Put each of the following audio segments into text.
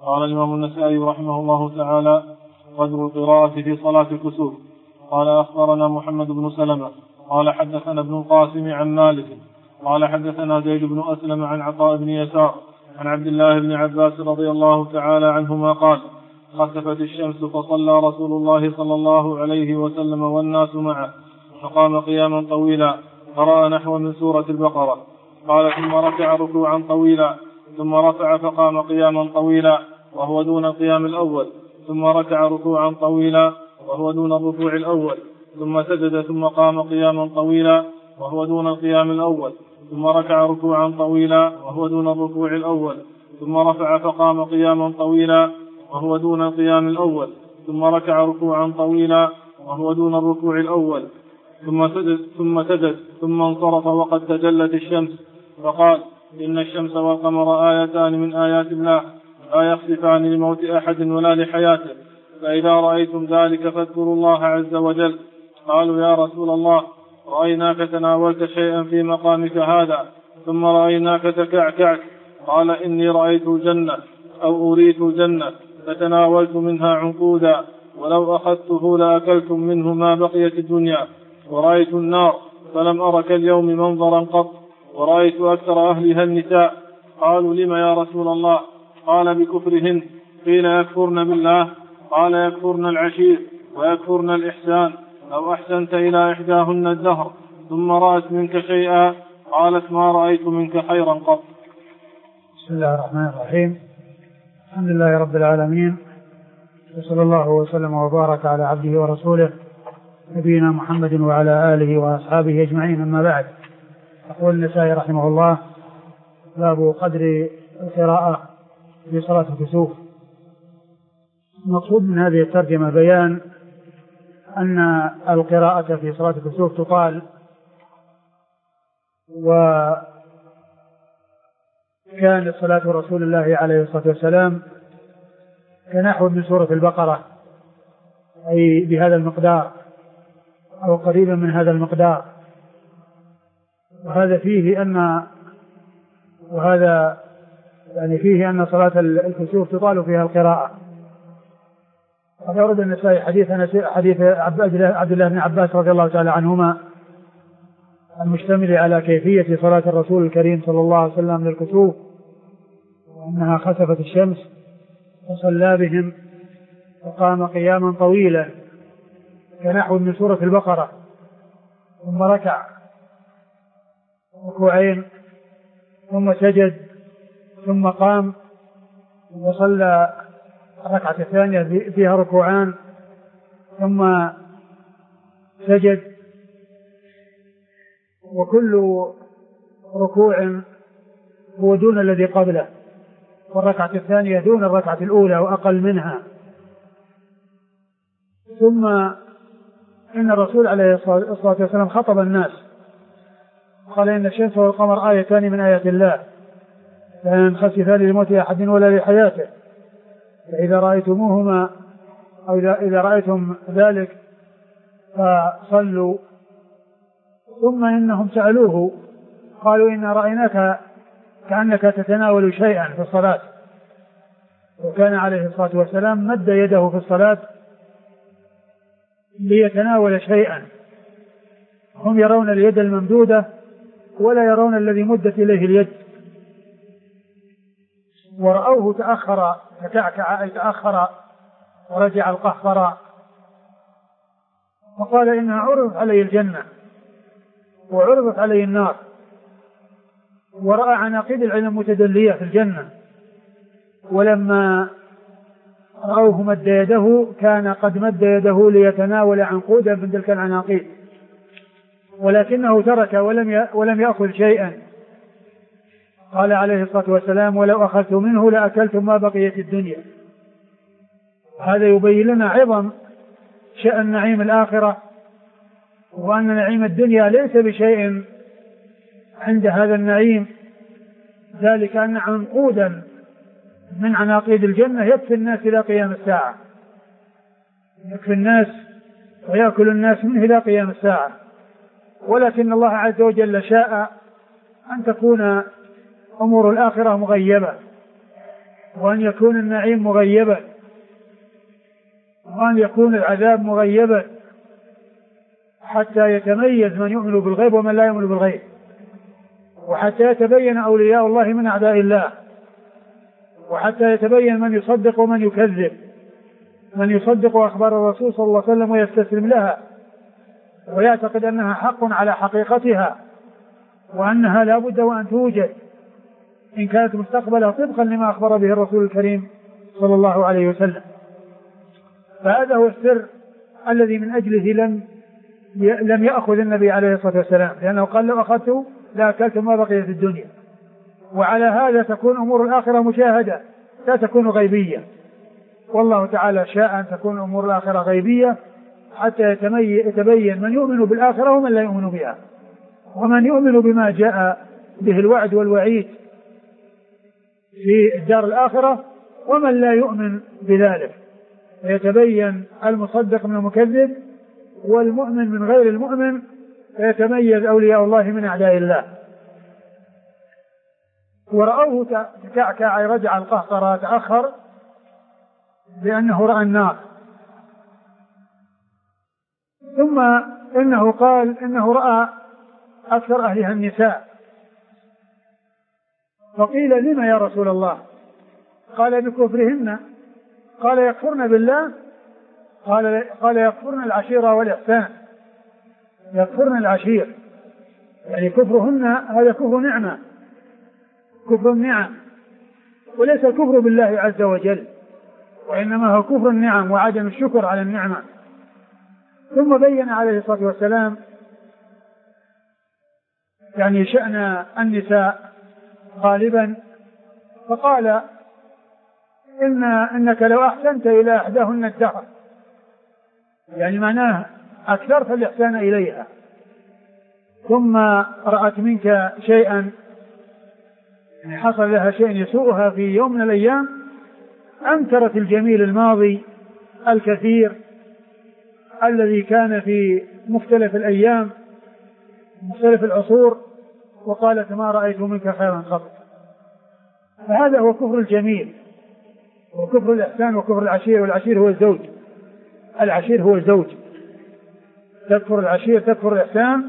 قال الإمام النسائي رحمه الله تعالى: قدر القراءة في صلاة الكسوف. قال أخبرنا محمد بن سلمة قال حدثنا ابن القاسم عن مالك قال حدثنا زيد بن أسلم عن عطاء بن يسار عن عبد الله بن عباس رضي الله تعالى عنهما قال: خسفت الشمس فصلى رسول الله صلى الله عليه وسلم والناس معه، فقام قياما طويلا قرأ نحو من سورة البقرة. قال: ثم ركع ركوعا طويلا ثم رفع فقام قياما طويلا وهو دون القيام الأول، ثم ركع ركوعا طويلا وهو دون الركوع الأول، ثم سجد ثم قام قياما طويلا وهو دون القيام الأول، ثم ركع ركوعا طويلا وهو دون الركوع الأول، ثم رفع فقام قياما طويلا وهو دون القيام الأول، ثم ركع ركوعا طويلا وهو دون الركوع الأول، ثم سجد ثم انصرف وقد تجلت الشمس، فقال: إن الشمس والقمر آيتان من آيات الله لا يخسفان لموت أحد ولا لحياته، فإذا رأيتم ذلك فاذكروا الله عز وجل. قالوا: يا رسول الله، رأيناك تناولت شيئا في مقامك هذا ثم رأيناك تكعكعت. قال: إني رأيت الجنة أو أريت الجنة فتناولت منها عنقودا، ولو أخذته لأكلتم منه ما بقيت الدنيا. ورأيت النار فلم أر كاليوم منظرا قط، ورأيت أكثر أهلها النساء. قالوا: لم يا رسول الله؟ قال: بكفرهن. قيل: يكفرن بالله؟ قال: يكفرن العشير ويكفرن الإحسان. لو أحسنت إلى إحداهن الدهر ثم رأت منك شيئا قالت: ما رأيت منك خيرا قط. بسم الله الرحمن الرحيم. الحمد لله رب العالمين، وصلى الله وسلم وبارك على عبده ورسوله نبينا محمد وعلى آله وأصحابه أجمعين، أما بعد. يقول النسائي رحمه الله: باب قدر القراءة في صلاة الكسوف. المقصود من هذه الترجمة بيان أن القراءة في صلاة الكسوف تطال، وكانت صلاة رسول الله عليه الصلاة والسلام كنحو من سورة البقرة، أي بهذا المقدار أو قريبا من هذا المقدار. وهذا فيه فيه أن صلاة الكسوف تطال فيها القراءة. قد أورد النسائي حديث عبد الله بن عباس رضي الله تعالى عنهما المشتمل على كيفية صلاة الرسول الكريم صلى الله عليه وسلم للكسوف، وأنها خسفت الشمس فصلى بهم فقام قياما طويلا كنحو من سورة البقرة، ثم ركع ركوعين ثم سجد ثم قام وصلى الركعة الثانية فيها ركوعان ثم سجد، وكل ركوع هو دون الذي قبله، والركعة الثانية دون الركعة الأولى وأقل منها. ثم إن الرسول عليه الصلاة والسلام خطب الناس قال: إن الشمس والقمر آيتان من آيات الله لا ينخسفان لموت أحد ولا لحياته، فإذا رأيتموهما أو إذا رأيتم ذلك فصلوا. ثم إنهم سألوه قالوا: إن رأيناك كأنك تتناول شيئا في الصلاة. وكان عليه الصلاة والسلام مد يده في الصلاة ليتناول شيئا، هم يرون اليد الممدودة ولا يرون الذي مدت إليه اليد، ورأوه تأخر فتعكع أي تأخر ورجع القهقرى، وقال: إنها عرضت علي الجنة وعرضت علي النار، ورأى عناقيد العلم متدلية في الجنة، ولما رأوه مد يده كان قد مد يده ليتناول عنقودا من تلك العناقيد، ولكنه ترك ولم يأخذ شيئا. قال عليه الصلاة والسلام: ولو أخذت منه لأكلتم ما بقيت الدنيا. هذا يبين لنا عظم شأن نعيم الآخرة، وأن نعيم الدنيا ليس بشيء عند هذا النعيم، ذلك أن عنقودا من عناقيد الجنة يكفي الناس إلى قيام الساعة، يكفي الناس ويأكل الناس منه إلى قيام الساعة. ولكن الله عز وجل شاء أن تكون أمور الآخرة مغيبة، وأن يكون النعيم مغيبا، وأن يكون العذاب مغيبا، حتى يتميز من يؤمن بالغيب ومن لا يؤمن بالغيب، وحتى يتبين أولياء الله من أعداء الله، وحتى يتبين من يصدق ومن يكذب، من يصدق أخبار الرسول صلى الله عليه وسلم ويستسلم لها ويعتقد أنها حق على حقيقتها، وأنها لا بد وأن توجد إن كانت مستقبلها طبقا لما أخبر به الرسول الكريم صلى الله عليه وسلم. فهذا هو السر الذي من أجله لم يأخذ النبي عليه الصلاة والسلام، لأنه قال لو أخذته لأكلت ما بقي في الدنيا. وعلى هذا تكون أمور الآخرة مشاهدة لا تكون غيبية، والله تعالى شاء أن تكون أمور الآخرة غيبية حتى يتبين من يؤمن بالآخرة ومن لا يؤمن بها، ومن يؤمن بما جاء به الوعد والوعيد في الدار الآخرة ومن لا يؤمن بذلك، فيتبين المصدق من المكذب والمؤمن من غير المؤمن، فيتميز أولياء الله من أعداء الله. ورأوه تكعكع رجع القهقرة تأخر لأنه رأى النار. ثم إنه قال إنه رأى أكثر أهلها النساء، فقيل لما يا رسول الله؟ قال بكفرهن. قال يكفرن بالله؟ قال يكفرن العشيرة والإحسان، يكفرن العشير، يعني كفرهن هذا كفر نعمة، كفر النعم، وليس الكفر بالله عز وجل، وإنما هو كفر النعم وعدم الشكر على النعمة. ثم بين عليه الصلاة والسلام يعني شأن النساء غالبا، فقال إنك لو أحسنت إلى إحداهن الدهر، يعني معناه أكثرت الإحسان إليها، ثم رأت منك شيئا، حصل لها شيء يسوءها في يوم من الأيام، أنكرت الجميل الماضي الكثير الذي كان في مختلف الأيام مختلف العصور، وقالت ما رأيت منك خيرا قط. فهذا هو كفر الجميل وكفر الإحسان وكفر العشير، والعشير هو الزوج، العشير هو الزوج. تكفر العشير تكفر الإحسان،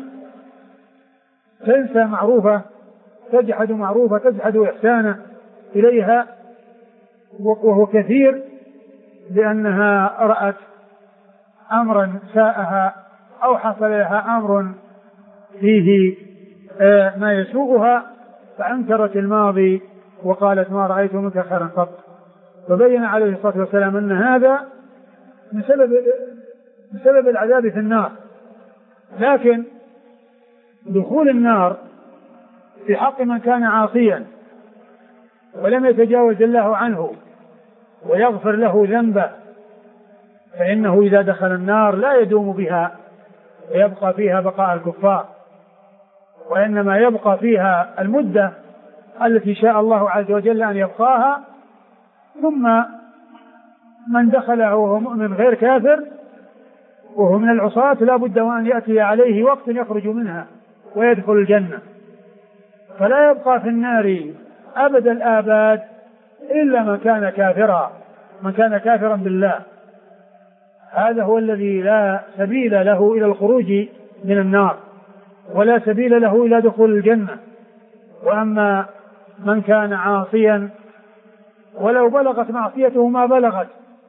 تنسى معروفة، تجحد معروفة، تجحد إحسانه إليها، وهو كثير لأنها رأت أمرا ساءها أو حصل لها أمر فيه ما يسوءها، فأنكرت الماضي وقالت ما رأيت منك خيرا قط. فبين عليه الصلاة والسلام أن هذا من سبب العذاب في النار، لكن دخول النار في حق من كان عاصيا ولم يتجاوز الله عنه ويغفر له ذنبه، فإنه إذا دخل النار لا يدوم بها ويبقى فيها بقاء الكفار، وإنما يبقى فيها المدة التي شاء الله عز وجل أن يبقاها. ثم من دخله وهو مؤمن غير كافر وهو من العصاة لا بد وأن يأتي عليه وقت يخرج منها ويدخل الجنة، فلا يبقى في النار أبد الآباد إلا من كان كافرا، من كان كافرا بالله. هذا هو الذي لا سبيل له إلى الخروج من النار ولا سبيل له إلى دخول الجنة. وأما من كان عاصيا ولو بلغت معصيته ما بلغت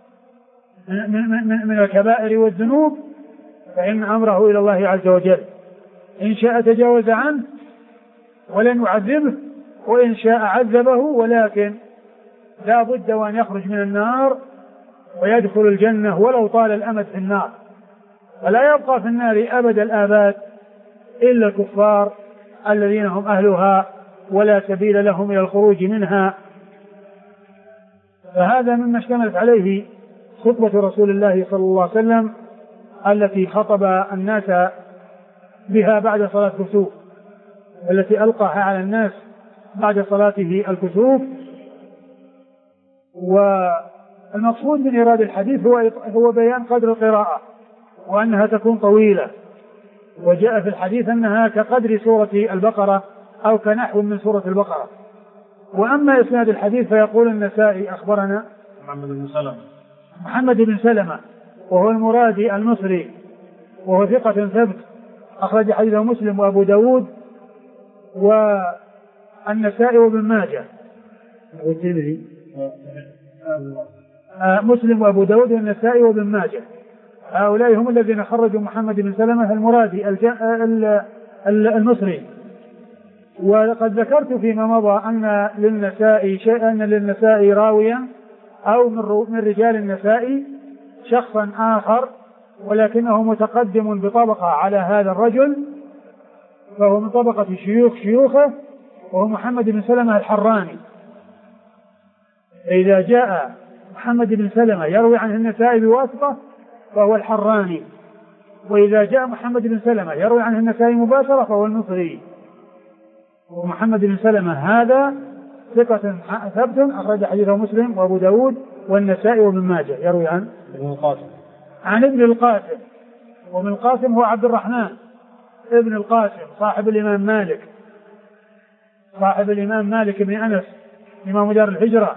من الكبائر والذنوب، فإن أمره إلى الله عز وجل، إن شاء تجاوز عنه ولن يعذبه، وإن شاء عذبه، ولكن لا بد وأن يخرج من النار ويدخل الجنة ولو طال الأمد في النار. ولا يبقى في النار أبد الآباد إلا الكفار الذين هم أهلها ولا سبيل لهم إلى الخروج منها. فهذا مما اشتملت عليه خطبة رسول الله صلى الله عليه وسلم التي خطب الناس بها بعد صلاة الكسوف، التي ألقاها على الناس بعد صلاته الكسوف. والمقصود من إيراد الحديث هو بيان قدر القراءة وأنها تكون طويلة، وجاء في الحديث أنها كقدر سورة البقرة أو كنحو من سورة البقرة، وأما إسناد الحديث فيقول النسائي أخبرنا محمد بن سلمة وهو المرادي المصري وهو ثقة ثبت أخرج حديثه مسلم وأبو داود والنسائي وابن ماجه مسلم وأبو داود والنسائي وابن ماجه. هؤلاء هم الذين خرجوا محمد بن سلمة المرادي المصري. ولقد ذكرت فيما مضى أن للنسائي راويا أو من رجال النسائي شخصا آخر ولكنه متقدم بطبقة على هذا الرجل فهو من طبقة شيوخه وهو محمد بن سلمة الحراني. إذا جاء محمد بن سلمة يروي عنه النسائي بواسطة فهو الحراني، وإذا جاء محمد بن سلمة يروي عنه النسائي مباشرة فهو المصري. ومحمد بن سلمة هذا ثقة ثبت أخرج حديثه مسلم وأبو داود والنسائي وابن ماجه. يروي عن ابن القاسم، وابن القاسم هو عبد الرحمن ابن القاسم صاحب الإمام مالك بن أنس إمام دار الهجرة،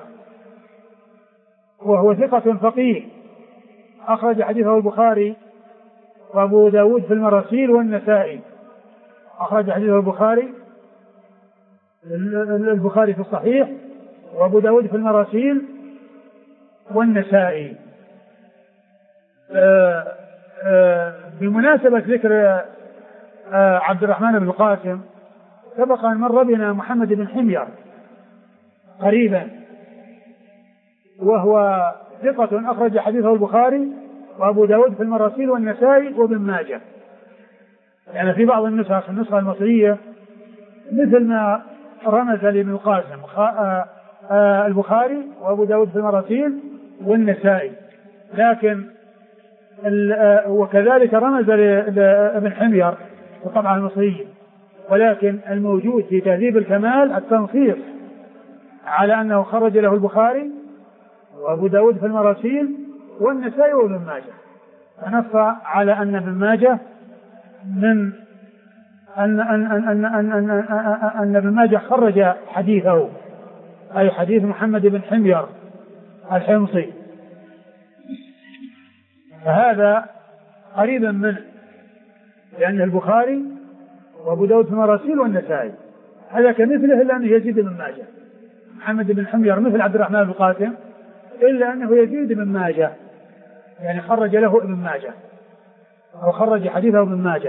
وهو ثقة فقيه أخرج حديثه البخاري وأبو داود في المراسيل والنسائي. أخرج حديثه البخاري في الصحيح وأبو داود في المراسيل والنسائي. بمناسبة ذكر عبد الرحمن بن القاسم سبق أن مر بنا محمد بن حمير قريبا، وهو ثقة أخرج حديثه البخاري وأبو داود في المراسيل والنسائي وابن ماجه. يعني في بعض النسخة المصرية مثل ما رمز لابن القاسم البخاري وأبو داود في المراسيل والنسائي، لكن وكذلك رمز لابن حمير في الطبعة المصرية، ولكن الموجود في تهذيب الكمال التنصيص على أنه خرج له البخاري وأبو داود في المراسيل والنسائي وابن ماجه، فنص على أن ابن ماجه من أن ابن ماجه خرج حديثه أي حديث محمد بن حمير الحمصي، فهذا قريبا منه لأن البخاري وأبو داود في المراسيل والنسائي. هذا كمثله إلا أنه يزيد بن ماجه. محمد بن حمير مثل عبد الرحمن بن القاسم إلا أنه يزيد بن ماجه، يعني خرج له ابن ماجه أو خرج حديثه ابن ماجه.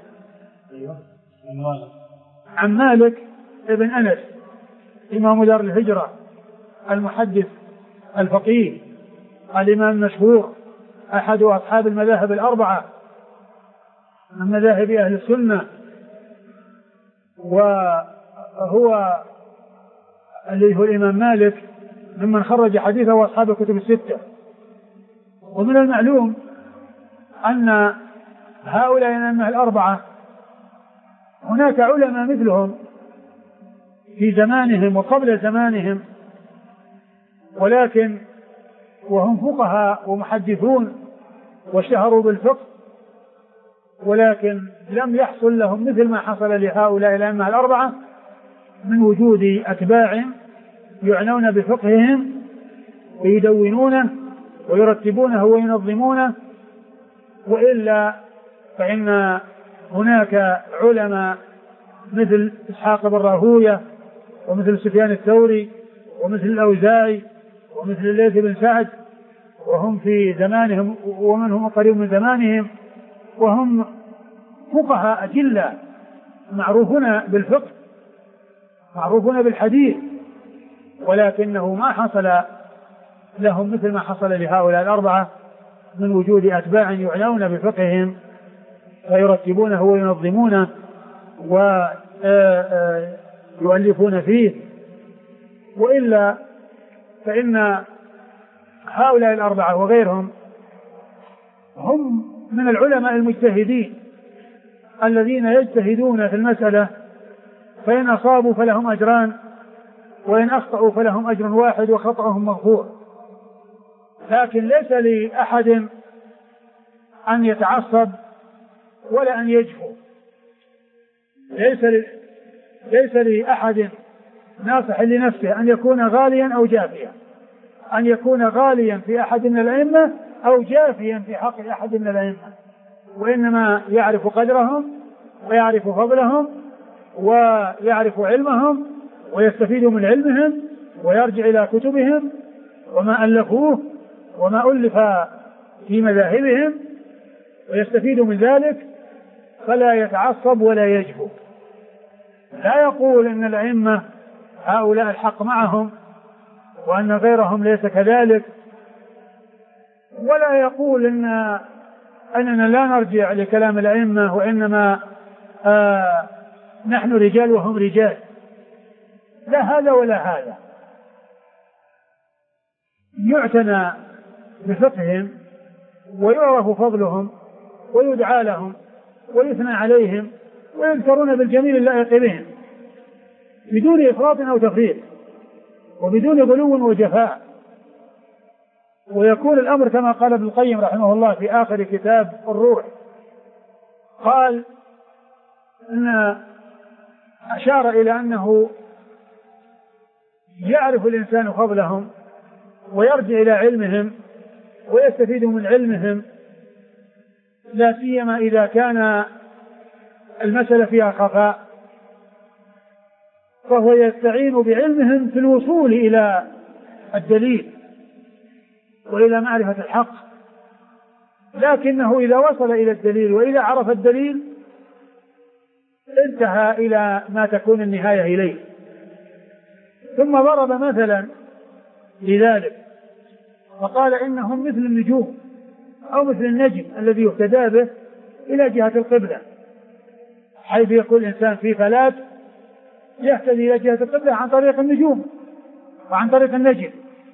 عن مالك ابن أنس إمام دار الهجرة المحدث الفقيه الإمام المشهور أحد أصحاب المذاهب الأربعة من مذاهب أهل السنة، وهو اللي هو الإمام مالك ممن خرج حديثه وأصحاب الكتب الستة. ومن المعلوم أن هؤلاء الأئمة الأربعة هناك علماء مثلهم في زمانهم وقبل زمانهم، ولكن وهم فقهاء ومحدثون واشتهروا بالفقه، ولكن لم يحصل لهم مثل ما حصل لهؤلاء الأئمة الأربعة من وجود أتباع يعنون بفقههم ويدونونه ويرتبونه وينظمونه. وإلا فإن هناك علماء مثل إسحاق بن راهوية ومثل سفيان الثوري ومثل الأوزاعي ومثل الليث بن سعد، وهم في زمانهم ومنهم قريب من زمانهم، وهم فقهاء أجلة معروفون بالفقه معروفون بالحديث، ولكنه ما حصل لهم مثل ما حصل لهؤلاء الأربعة من وجود أتباع يعنون بفقههم فيرتبونه وينظمونه ويؤلفون فيه. وإلا فإن هؤلاء الأربعة وغيرهم هم من العلماء المجتهدين الذين يجتهدون في المسألة، فإن أصابوا فلهم أجران وإن أخطأوا فلهم أجر واحد وخطأهم مغفور. لكن ليس لأحد أن يتعصب ولا أن يجفو، ليس لأحد ناصح لنفسه أن يكون غاليا أو جافيا، أن يكون غاليا في أحد من الأئمة أو جافيا في حق أحد من الأئمة، وإنما يعرف قدرهم ويعرف فضلهم ويعرف علمهم ويستفيد من علمهم ويرجع إلى كتبهم وما ألفوه وما ألف في مذاهبهم ويستفيد من ذلك، فلا يتعصب ولا يجفو. لا يقول إن الأئمة هؤلاء الحق معهم وأن غيرهم ليس كذلك، ولا يقول أننا لا نرجع لكلام الأئمة وإنما نحن رجال وهم رجال، لا هذا ولا هذا. يعتنى بفقههم ويعرف فضلهم ويدعى لهم ويثنى عليهم ويذكرون بالجميل اللائق بهم بدون إفراط أو تفريط وبدون غلو وجفاء. ويكون الأمر كما قال ابن القيم رحمه الله في آخر كتاب الروح، قال إن أشار إلى أنه يعرف الإنسان فضلهم ويرجع إلى علمهم ويستفيد من علمهم، لا سيما إذا كان المسألة فيها خفاء، فهو يستعين بعلمهم في الوصول إلى الدليل وإلى معرفة الحق. لكنه إذا وصل إلى الدليل وإذا عرف الدليل انتهى إلى ما تكون النهاية إليه. ثم ضرب مثلا لذلك فقال إنهم مثل النجوم أو مثل النجم الذي يهتدى به إلى جهة القبلة، حيث يكون الإنسان في فلاة يهتدي إلى جهة القبلة عن طريق النجوم وعن طريق النجم.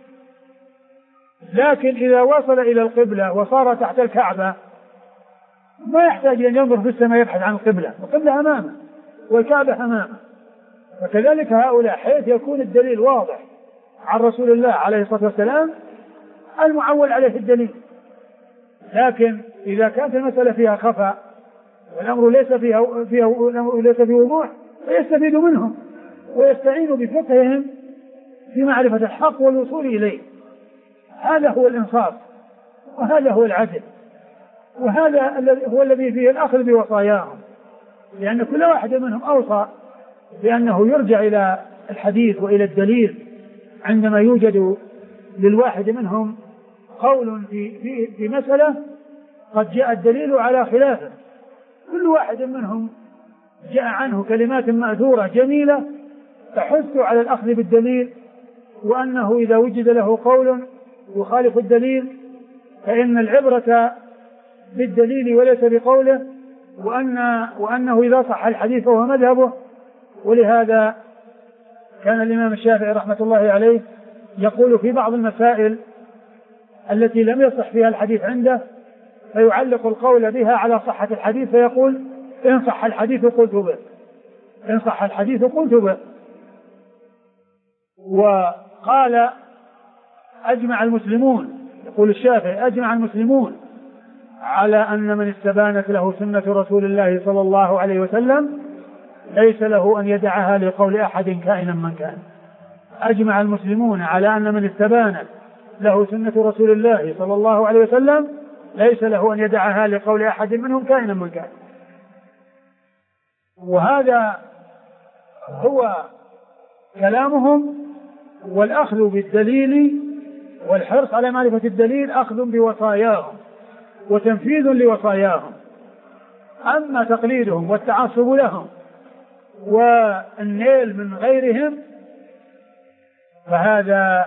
لكن إذا وصل إلى القبلة وصار تحت الكعبة ما يحتاج أن ينظر في السماء يبحث عن القبلة، القبلة أمامه والكعبة أمامه. وكذلك هؤلاء حيث يكون الدليل واضح عن رسول الله عليه الصلاة والسلام المعول عليه الدليل. لكن إذا كانت المسألة فيها خفاء والأمر ليس فيه وضوح فيستفيد منهم ويستعين بفقههم في معرفة الحق والوصول إليه. هذا هو الإنصاف وهذا هو العدل، وهذا هو الذي فيه الأخذ بوصاياهم، لأن كل واحد منهم أوصى بأنه يرجع إلى الحديث وإلى الدليل عندما يوجد للواحد منهم قول في مسألة قد جاء الدليل على خلافه. كل واحد منهم جاء عنه كلمات مأثورة جميلة تحث على الأخذ بالدليل، وأنه إذا وجد له قول يخالف الدليل فإن العبرة بالدليل وليس بقوله، وأنه إذا صح الحديث فهو مذهبه. ولهذا كان الإمام الشافعي رحمة الله عليه يقول في بعض المسائل التي لم يصح فيها الحديث عنده فيعلق القول بها على صحة الحديث فيقول إن صح الحديث قلت به، إن صح الحديث قلت به. وقال أجمع المسلمون، يقول الشافعي أجمع المسلمون على أن من استبانت له سنة رسول الله صلى الله عليه وسلم ليس له أن يدعها لقول أحد كائنا من كان. أجمع المسلمون على أن من استبانت له سنة رسول الله صلى الله عليه وسلم ليس له أن يدعها لقول أحد منهم كائنا من كان. وهذا هو كلامهم، والأخذ بالدليل والحرص على معرفة الدليل أخذ بوصاياهم وتنفيذ لوصاياهم. أما تقليدهم والتعصب لهم والنيل من غيرهم فهذا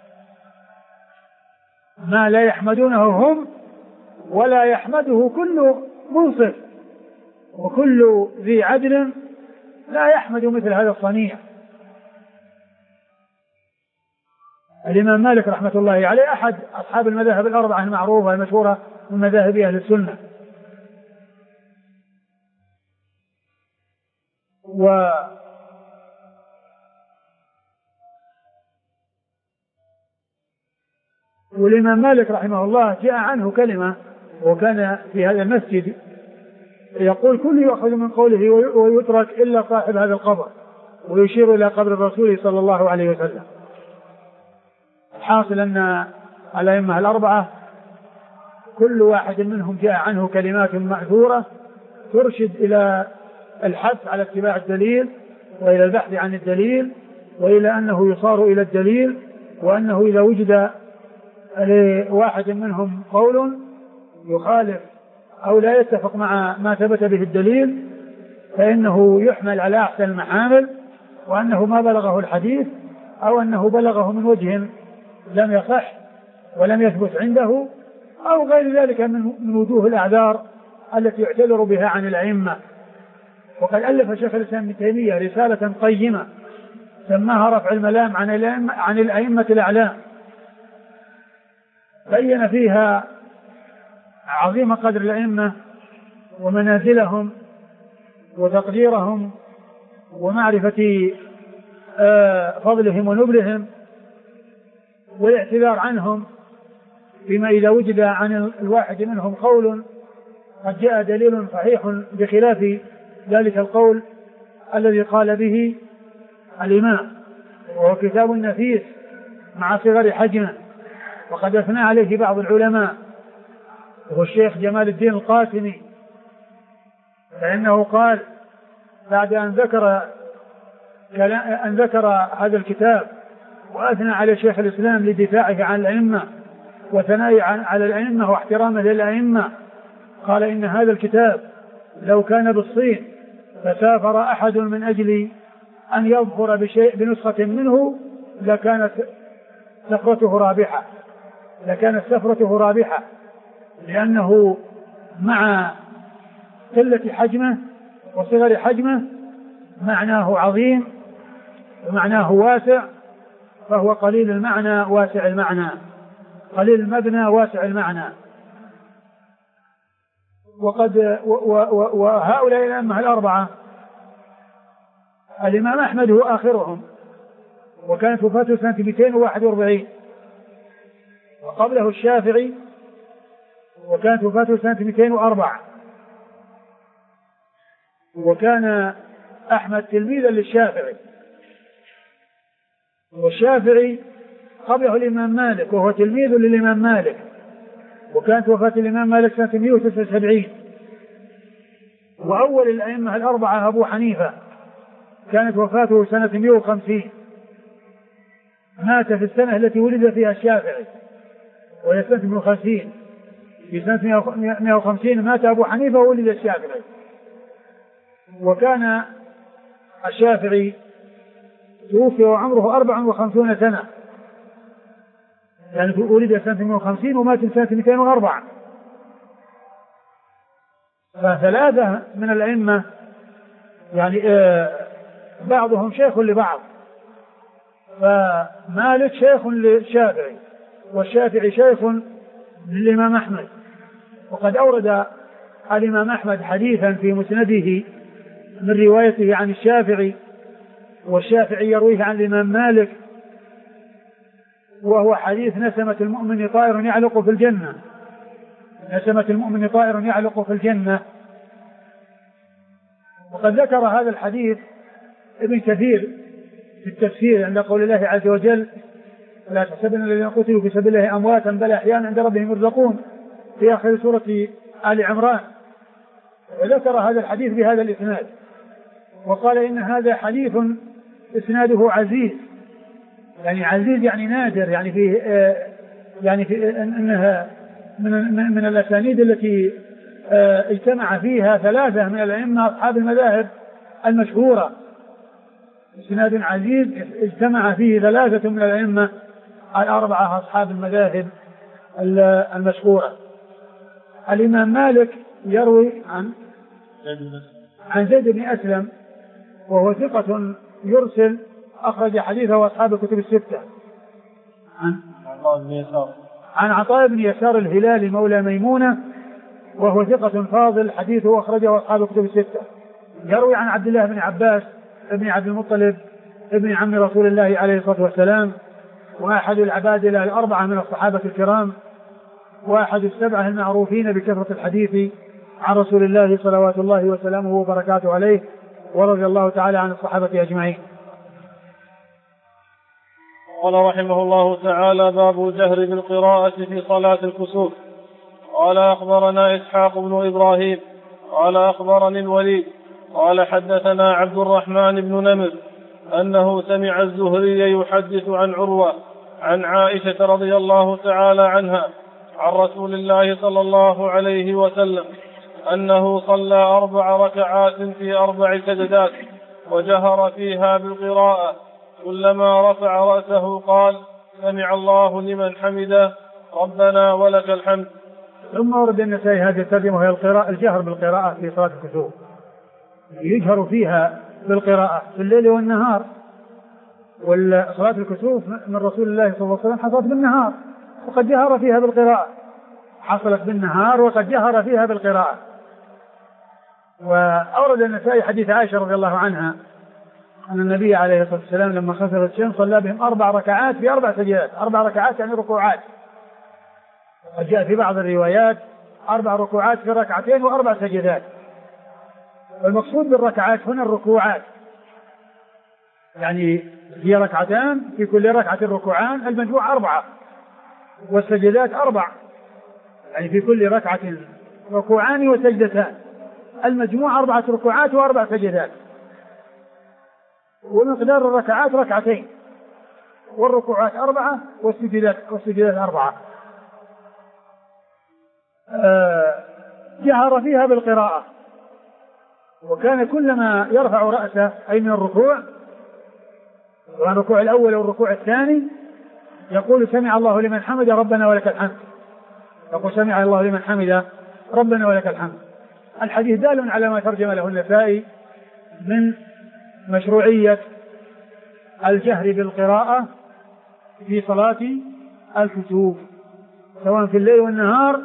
ما لا يحمدونه هم ولا يحمده كل منصف، وكل ذي عدل لا يحمد مثل هذا الصنيع. الإمام مالك رحمة الله عليه أحد أصحاب المذاهب الأربعة المعروفة المشهورة من مذاهب أهل السنة، والإمام مالك رحمه الله جاء عنه كلمة وكان في هذا المسجد يقول كل يؤخذ من قوله ويترك إلا صاحب هذا القبر. ويشير إلى قبر الرسول صلى الله عليه وسلم. الحاصل أن الأئمة الأربعة كل واحد منهم جاء عنه كلمات مأثورة ترشد إلى الحث على اتباع الدليل وإلى البحث عن الدليل وإلى أنه يصار إلى الدليل، وأنه إذا وجد لواحد منهم قول يخالف أو لا يتفق مع ما ثبت به الدليل فإنه يحمل على أحسن المحامل، وأنه ما بلغه الحديث أو أنه بلغه من وجه لم يصح ولم يثبت عنده أو غير ذلك من وجوه الأعذار التي يعتذر بها عن الأئمة. وقد ألف شيخ الإسلام ابن تيمية رسالة قيمة سماها رفع الملام عن الأئمة الأعلام، بين فيها عظيم قدر الأئمة ومنازلهم وتقديرهم ومعرفة فضلهم ونبلهم والاعتذار عنهم فيما إذا وجد عن الواحد منهم قول قد جاء دليل صحيح بخلاف ذلك القول الذي قال به الإمام، وهو كتاب نفيس مع صغر حجمه. وقد أثنى عليه بعض العلماء وهو الشيخ جمال الدين القاسمي، فإنه قال بعد أن ذكر هذا الكتاب وأثنى على شيخ الإسلام لدفاعه عن الأئمة وثنائه على الأئمة واحترامه للأئمة، قال إن هذا الكتاب لو كان بالصين فسافر أحد من أجل أن يظفر بشيء بنسخة منه لكانت سفرته رابحة، لأنه مع قلة حجمه وصغر حجمه معناه عظيم ومعناه واسع، فهو قليل المعنى واسع المعنى، قليل المبنى واسع المعنى. وهؤلاء الأئمة الأربعة الإمام أحمد هو آخرهم، وكانت وفاته سنة 241، وقبله الشافعي وكانت وفاته سنة 204، وكان أحمد تلميذا للشافعي، والشافعي قبله الإمام مالك وهو تلميذ للإمام مالك، وكانت وفاة الإمام مالك سنة 179. وأول الأئمة الأربعة أبو حنيفة كانت وفاته سنة 150، مات في السنة التي ولد فيها الشافعي وهي سنة 150. في سنة 150 مات أبو حنيفة وولد الشافعي. وكان الشافعي توفي وعمره 54 سنة، يعني ولد سنة 150 ومات سنة 204. فثلاثة من الأئمة يعني بعضهم شيخ لبعض، فمالك شيخ للشافعي والشافعي شيخ للإمام أحمد. وقد أورد الإمام أحمد حديثا في مسنده من روايته عن الشافعي، والشافعي يرويه عن الإمام مالك، وهو حديث نسمة المؤمن طائر يعلق في الجنة، نسمة المؤمن طائر يعلق في الجنة. وقد ذكر هذا الحديث ابن كثير في التفسير عند قول الله عز وجل لا تحسبن الذين قتلوا في سبيل الله أمواتا بل أحياء عند ربهم يرزقون في آخر سورة آل عمران، وذكر هذا الحديث بهذا الإسناد، وقال إن هذا حديث إسناده عزيز، يعني عزيز يعني نادر، يعني في إنها من الأسانيد التي اجتمع فيها ثلاثة من الأئمة أصحاب المذاهب المشهورة، إسناد عزيز اجتمع فيه ثلاثة من الأئمة الأربعة أصحاب المذاهب المشهورة. الإمام مالك يروي عن زيد بن أسلم وهو ثقة يرسل، أخرج حديثه أصحاب الكتب الستة. عن عطاء بن يسار الهلالي مولى ميمونة وهو ثقة فاضل، حديثه أخرجه أصحاب الكتب الستة. يروي عن عبد الله بن عباس ابن عبد المطلب ابن عم رسول الله عليه الصلاة والسلام، وأحد العبادلة الأربعة من الصحابة الكرام، وأحد السبعة المعروفين بكثرة الحديث عن رسول الله صلوات الله وسلامه وبركاته عليه، ورضي الله تعالى عن الصحابة أجمعين. قال رحمه الله تعالى: باب الجهر بالقراءة في صلاة الكسوف. قال أخبرنا إسحاق بن إبراهيم قال أخبرني الوليد قال حدثنا عبد الرحمن بن نمر أنه سمع الزهري يحدث عن عروة عن عائشة رضي الله تعالى عنها عن رسول الله صلى الله عليه وسلم أنه صلى 4 ركعات في 4 سجدات وجهر فيها بالقراءة، كلما رفع رأسه قال: سمع الله لمن حمده ربنا ولك الحمد. ثم ورد النسائي هذه الترجمة وهي الجهر بالقراءة في صلاة الكسوف، يجهر فيها بالقراءة في الليل والنهار، وصلاة الكسوف من رسول الله صلى الله عليه وسلم حصلت بالنهار وقد جهر فيها بالقراءة، حصلت بالنهار وقد جهر فيها بالقراءة. وأورد النسائي حديث عائشة رضي الله عنها أن النبي عليه الصلاة والسلام لما خسف الشمس صلى بهم 4 ركعات في 4 سجدات. 4 ركعات يعني ركوعات، قد جاء في بعض الروايات 4 ركوعات في 2 ركعتين و4 سجدات. والمقصود بالركعات هنا الركوعات، يعني هي 2 ركعتان في كل ركعة ركوعان، المجموع 4، والسجدات 4، يعني في كل ركعة ركوعان وسجدتان، المجموع 4 ركوعات و4 سجدات. ومقدار الركعات 2 ركعتين، والركوعات 4 والسجدات 4. جهر فيها بالقراءة، وكان كلما يرفع رأسه أي من الركوع، والركوع الأول والركوع الثاني، يقول: سمع الله لمن حمد ربنا ولك الحمد. يقول: سمع الله لمن حمد ربنا ولك الحمد. الحديث دال على ما ترجم له النسائي من مشروعية الجهر بالقراءة في صلاة الكسوف سواء في الليل والنهار،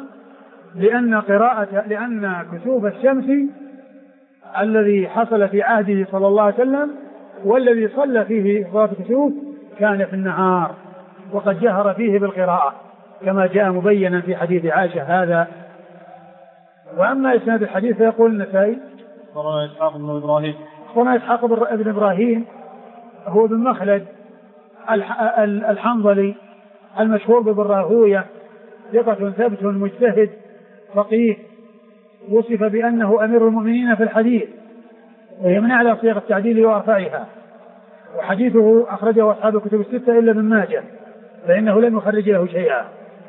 لأن كسوف الشمس الذي حصل في عهده صلى الله عليه وسلم والذي صلى فيه صلاة الكسوف كان في النهار، وقد جهر فيه بالقراءة كما جاء مبينا في حديث عائشة هذا. وأما إسناد الحديث فيقول النسائي: أخبرنا إسحاق بن إبراهيم هو بن مخلد الحنظلي المشهور ببراهوية، ثقة ثبت مجتهد فقيه، وصف بأنه أمير المؤمنين في الحديث، وهي من أعلى صيغ التعديل وأرفعها، وحديثه أخرجه أصحاب الكتب الستة إلا ابن ماجه، فإنه لم يخرج له شيئا.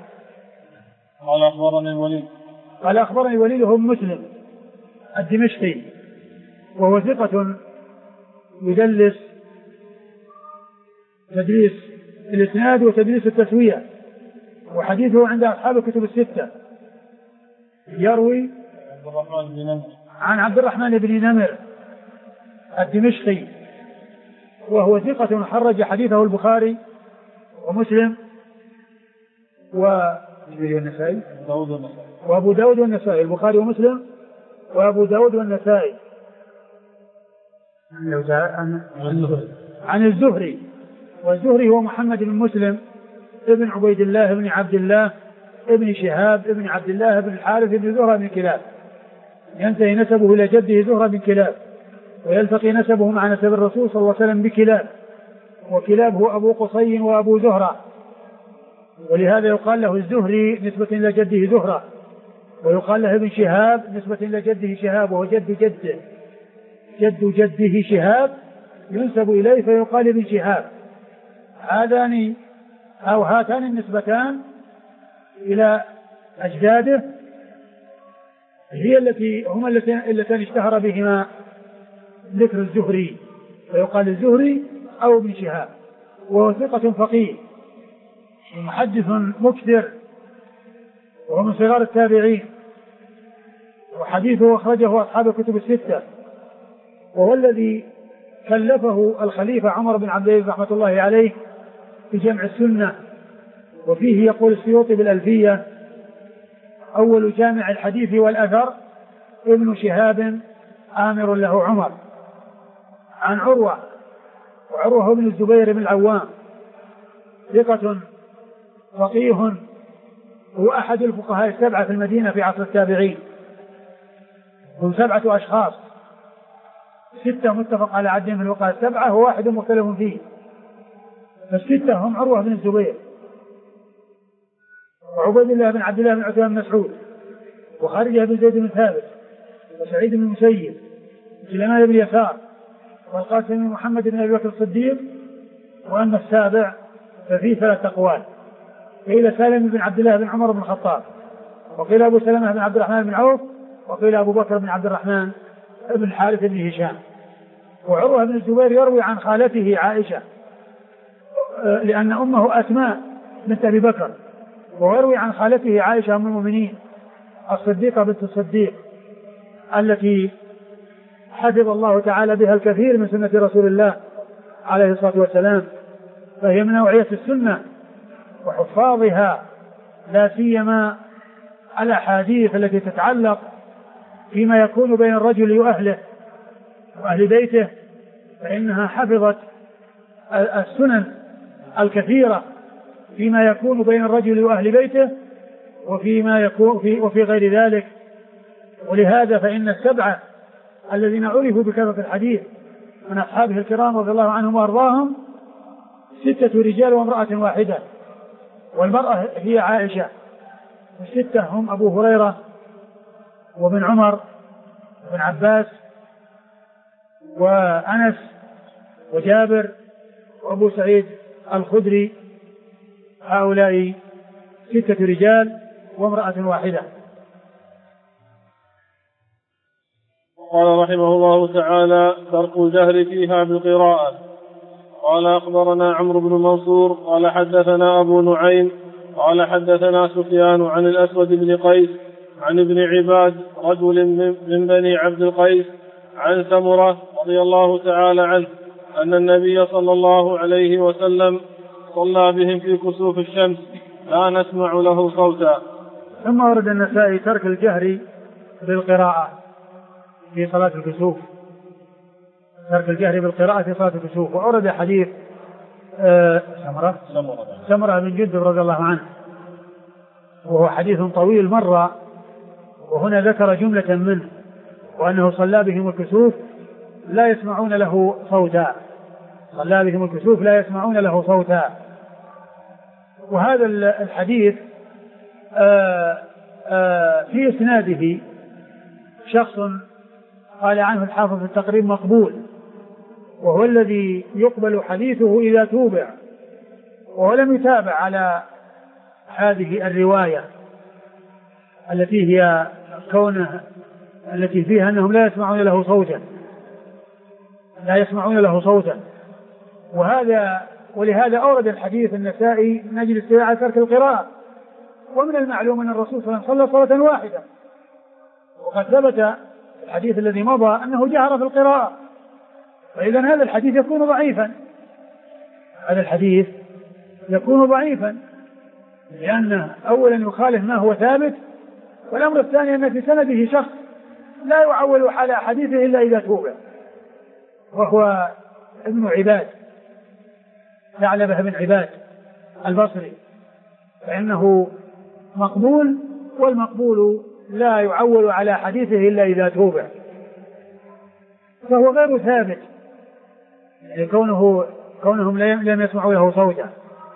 قال أخبرني الوليد هو مسلم الدمشقي، وهو ثقة يدلس تدليس الإسناد وتدليس التسوية، وحديثه عند أصحاب الكتب الستة. يروي عن عبد الرحمن بن نمر الدمشقي، وهو ثقة خرج حديثه البخاري ومسلم وأبو داود والنسائي. البخاري ومسلم وأبو داود والنسائي. عن الزهري، والزهري هو محمد بن مسلم ابن عبيد الله ابن عبد الله ابن شهاب ابن عبد الله ابن الحارث ابن زهرة بن كلاب، ينتهي نسبه إلى جده زهرة بن كلاب، ويلتقي نسبه مع نسب الرسول صلى الله عليه وسلم بكلاب، وكلاب هو أبو قصي وأبو زهرة، ولهذا يقال له الزهري نسبة إلى جده زهرة، ويقال له ابن شهاب نسبة إلى جده شهاب، وهو جد جده، جد جده شهاب ينسب إليه فيقال ابن شهاب. هاتان النسبتان إلى أجداده هي اللتان اشتهر بهما ذكر الزهري، فيقال الزهري أو ابن شهاب، وهو ثقة فقيه محدث مكثر، وهو من صغار التابعين، وحديثه أخرجه أصحاب الكتب الستة، وهو الذي كلفه الخليفة عمر بن عبد العزيز رحمة الله عليه في جمع السنة. وفيه يقول السيوطي بالألفية: أول جامع الحديث والأثر ابن شهاب آمر له عمر. عن عروة، وعروة بن الزبير بن العوام ثقة فقيه، هو أحد الفقهاء السبعة في المدينة في عصر التابعين، هم 7 أشخاص، 6 متفق على عدهم من الفقهاء السبعة وواحد مختلف فيه، فالستة هم عروة بن الزبير، وعبيد الله بن عبد الله بن عثمان بن مسعود، وخارجة بن زيد بن ثابت، وسعيد بن المسيب، وسليمان بن يسار، والقاسم بن محمد بن أبي بكر الصديق. وأما السابع ففيه 3 أقوال، قيل سالم بن عبد الله بن عمر بن الخطاب، وقيل أبو سلمة بن عبد الرحمن بن عوف، وقيل أبو بكر بن عبد الرحمن بن الحارث بن هشام. وعروة بن الزبير يروي عن خالته عائشة لأن أمه أسماء بنت أبي بكر، ويروي عن خالته عائشة أم المؤمنين الصديقة بنت الصديق التي حفظ الله تعالى بها الكثير من سنة رسول الله عليه الصلاة والسلام، فهي من نوعية السنة وحفاظها، لا سيما الأحاديث التي تتعلق فيما يكون بين الرجل وأهله وأهل بيته، فإنها حفظت السنن الكثيرة فيما يكون بين الرجل وأهل بيته وفيما يكون وفي غير ذلك. ولهذا فإن السبعة الذين عرفوا بكثرة الحديث من أصحابه الكرام رضي الله عنهم وأرضاهم 6 رجال وامرأة واحدة، والمرأة هي عائشة، والستة هم أبو هريرة وابن عمر وابن عباس وأنس وجابر وأبو سعيد الخدري، هؤلاء 6 رجال وامرأة واحدة. قال رحمه الله تعالى: ترك الجهر فيها بالقراءة. قال أخبرنا عمرو بن منصور قال حدثنا أبو نعيم قال حدثنا سفيان عن الأسود بن قيس عن ابن عباد رجل من بني عبد القيس عن سمرة رضي الله تعالى عنه أن النبي صلى الله عليه وسلم صلى بهم في كسوف الشمس لا نسمع له صوتا. ثم ورد النسائي ترك الجهر بالقراءة في صلاة الكسوف، ترك الجهر بالقراءة في صلاة الكسوف. وأورد حديث سمرة بن جندب رضي الله عنه، وهو حديث طويل مرة، وهنا ذكر جملة منه، وأنه صلى بهم الكسوف لا يسمعون له صوتا، صلى بهم الكسوف لا يسمعون له صوتا. وهذا الحديث في إسناده شخص قال عنه الحافظ في التقريب مقبول، وهو الذي يقبل حديثه إذا توبع، وهو لم يتابع على هذه الرواية التي هي التي فيها أنهم لا يسمعون له صوتا، لا يسمعون له صوتا. ولهذا أورد الحديث النسائي نجد على ترك القراءة. ومن المعلوم أن الرسول صلى الله عليه وسلم صلى صلاة واحدة، وقد ثبت الحديث الذي مضى أنه جهر في القراءة، فإذا هذا الحديث يكون ضعيفا، هذا الحديث يكون ضعيفا، لأنه أولا يخالف ما هو ثابت، والأمر الثاني أن في سنده شخص لا يعول على حديثه إلا إذا توبع، وهو ابن عباد ثعلبة بن عباد البصري، فإنه مقبول، والمقبول لا يعول على حديثه إلا إذا توبع، فهو غير ثابت، يعني كونهم لم يسمعوا له صوتا.